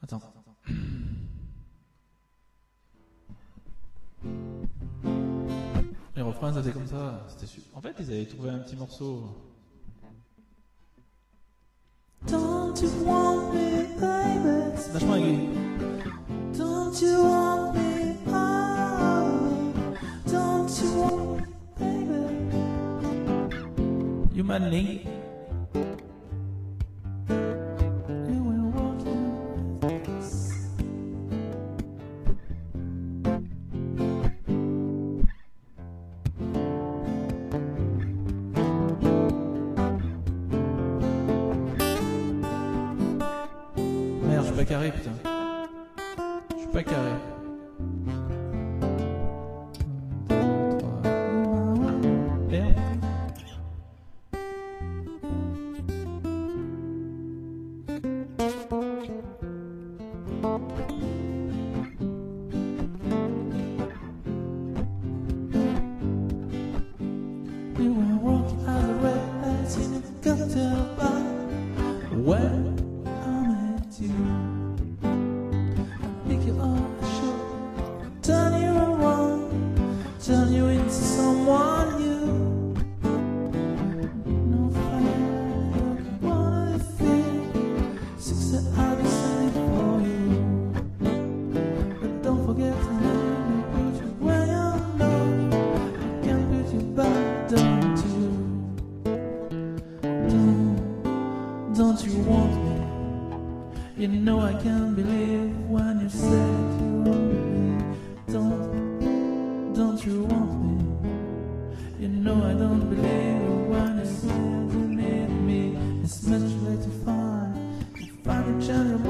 Attends. Les refrains, c'était comme ça. C'était super. En fait, ils avaient trouvé un petit morceau. Don't you want me, baby? C'est vachement aigu. Don't you want me, oh, don't you want me, baby? Human Link. You will walk in this. Merde, je suis pas carré, putain. Je suis pas carré. Merde. We were walking out the red lights in a cocktail bar when I met you. Pick you up, show, turn you around, turn you into someone new. No fire, wanna feel 6 that I'll be sending for you. But don't forget to let me put you where you know I can put you back, don't you? Don't you want me? You know I can't believe when you said you want me. Don't you want me? You know I don't believe when you said you need me. It's much later to find a channel.